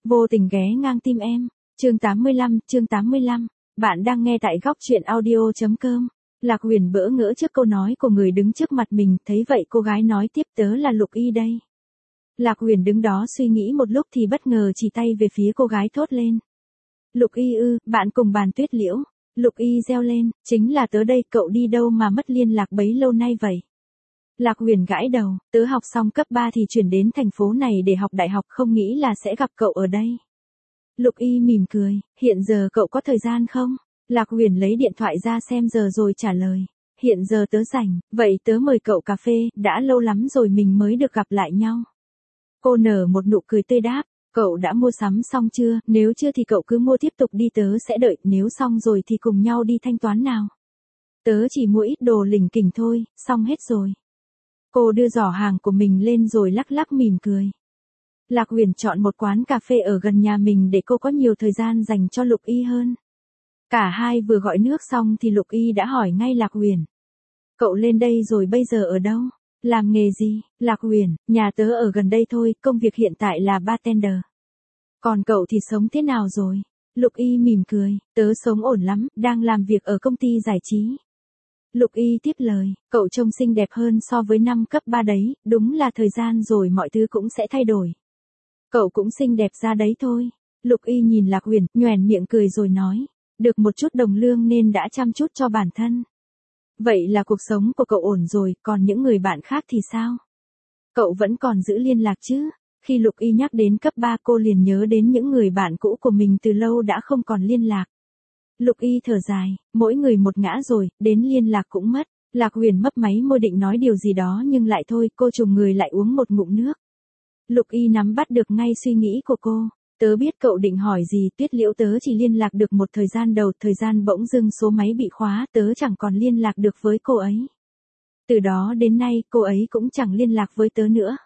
Vô tình ghé ngang tim em. Chương 85. Bạn đang nghe tại góc truyện audio.com. Lạc Huyền bỡ ngỡ trước câu nói của người đứng trước mặt mình, thấy vậy cô gái nói tiếp, tớ là Lục Y đây. Lạc Huyền đứng đó suy nghĩ một lúc thì bất ngờ chỉ tay về phía cô gái thốt lên. Lục Y ư, bạn cùng bàn Tuyết Liễu. Lục Y reo lên, chính là tớ đây, cậu đi đâu mà mất liên lạc bấy lâu nay vậy? Lạc Huyền gãi đầu, tớ học xong cấp 3 thì chuyển đến thành phố này để học đại học, không nghĩ là sẽ gặp cậu ở đây. Lục Y mỉm cười, hiện giờ cậu có thời gian không? Lạc Huyền lấy điện thoại ra xem giờ rồi trả lời. Hiện giờ tớ rảnh, vậy tớ mời cậu cà phê, đã lâu lắm rồi mình mới được gặp lại nhau. Cô nở một nụ cười tươi đáp, cậu đã mua sắm xong chưa? Nếu chưa thì cậu cứ mua tiếp tục đi, tớ sẽ đợi, nếu xong rồi thì cùng nhau đi thanh toán nào. Tớ chỉ mua ít đồ lỉnh kỉnh thôi, xong hết rồi. Cô đưa giỏ hàng của mình lên rồi lắc lắc mỉm cười. Lạc Huyền chọn một quán cà phê ở gần nhà mình để cô có nhiều thời gian dành cho Lục Y hơn. Cả hai vừa gọi nước xong thì Lục Y đã hỏi ngay Lạc Huyền. Cậu lên đây rồi bây giờ ở đâu? Làm nghề gì? Lạc Huyền, nhà tớ ở gần đây thôi, công việc hiện tại là bartender. Còn cậu thì sống thế nào rồi? Lục Y mỉm cười, tớ sống ổn lắm, đang làm việc ở công ty giải trí. Lục Y tiếp lời, cậu trông xinh đẹp hơn so với năm cấp 3 đấy, đúng là thời gian rồi mọi thứ cũng sẽ thay đổi. Cậu cũng xinh đẹp ra đấy thôi. Lục Y nhìn Lạc Huyền, nhoẻn miệng cười rồi nói, được một chút đồng lương nên đã chăm chút cho bản thân. Vậy là cuộc sống của cậu ổn rồi, còn những người bạn khác thì sao? Cậu vẫn còn giữ liên lạc chứ? Khi Lục Y nhắc đến cấp 3 cô liền nhớ đến những người bạn cũ của mình từ lâu đã không còn liên lạc. Lục Y thở dài, mỗi người một ngã rồi, đến liên lạc cũng mất. Lạc Huyền mấp máy môi định nói điều gì đó nhưng lại thôi, cô trùng người lại uống một ngụm nước. Lục Y nắm bắt được ngay suy nghĩ của cô. Tớ biết cậu định hỏi gì, Tuyết Liễu tớ chỉ liên lạc được một thời gian đầu, thời gian bỗng dưng số máy bị khóa, tớ chẳng còn liên lạc được với cô ấy. Từ đó đến nay, cô ấy cũng chẳng liên lạc với tớ nữa.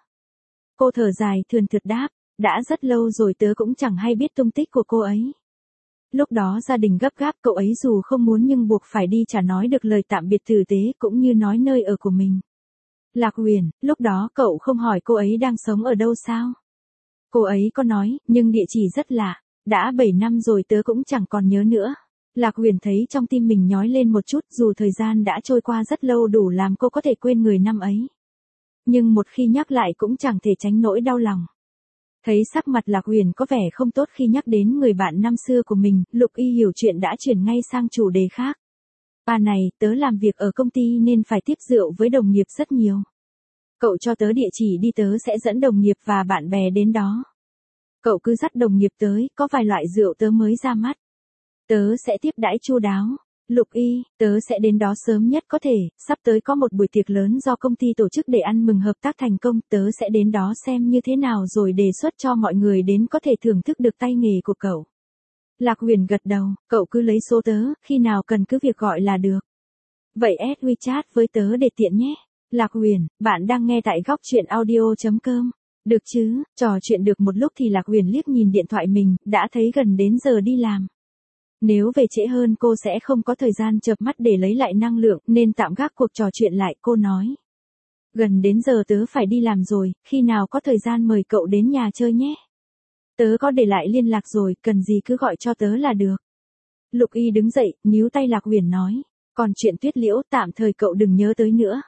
Cô thở dài thườn thượt đáp, đã rất lâu rồi tớ cũng chẳng hay biết tung tích của cô ấy. Lúc đó gia đình gấp gáp, cậu ấy dù không muốn nhưng buộc phải đi, chả nói được lời tạm biệt tử tế cũng như nói nơi ở của mình. Lạc Huyền, lúc đó cậu không hỏi cô ấy đang sống ở đâu sao? Cô ấy có nói, nhưng địa chỉ rất lạ, đã 7 năm rồi tớ cũng chẳng còn nhớ nữa. Lạc Huyền thấy trong tim mình nhói lên một chút, dù thời gian đã trôi qua rất lâu đủ làm cô có thể quên người năm ấy. Nhưng một khi nhắc lại cũng chẳng thể tránh nỗi đau lòng. Thấy sắc mặt Lạc Huyền có vẻ không tốt khi nhắc đến người bạn năm xưa của mình, Lục Y hiểu chuyện đã chuyển ngay sang chủ đề khác. Này, tớ làm việc ở công ty nên phải tiếp rượu với đồng nghiệp rất nhiều. Cậu cho tớ địa chỉ đi, tớ sẽ dẫn đồng nghiệp và bạn bè đến đó. Cậu cứ dắt đồng nghiệp tới, có vài loại rượu tớ mới ra mắt. Tớ sẽ tiếp đãi chu đáo. Lục Y, tớ sẽ đến đó sớm nhất có thể, sắp tới có một buổi tiệc lớn do công ty tổ chức để ăn mừng hợp tác thành công, tớ sẽ đến đó xem như thế nào rồi đề xuất cho mọi người đến có thể thưởng thức được tay nghề của cậu. Lạc Huyền gật đầu, cậu cứ lấy số tớ, khi nào cần cứ việc gọi là được. Vậy add WeChat với tớ để tiện nhé. Lạc Huyền, bạn đang nghe tại góc truyện audio.com. Được chứ, trò chuyện được một lúc thì Lạc Huyền liếc nhìn điện thoại mình, đã thấy gần đến giờ đi làm. Nếu về trễ hơn cô sẽ không có thời gian chợp mắt để lấy lại năng lượng, nên tạm gác cuộc trò chuyện lại, cô nói. Gần đến giờ tớ phải đi làm rồi, khi nào có thời gian mời cậu đến nhà chơi nhé. Tớ có để lại liên lạc rồi, cần gì cứ gọi cho tớ là được. Lục Y đứng dậy, níu tay Lạc Huyền nói. Còn chuyện Tuyết Liễu tạm thời cậu đừng nhớ tới nữa.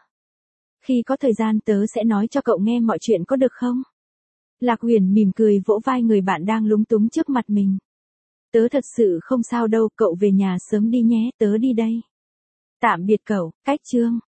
Khi có thời gian tớ sẽ nói cho cậu nghe mọi chuyện có được không? Lạc Huyền mỉm cười vỗ vai người bạn đang lúng túng trước mặt mình. Tớ thật sự không sao đâu, cậu về nhà sớm đi nhé, tớ đi đây. Tạm biệt cậu, cách chương.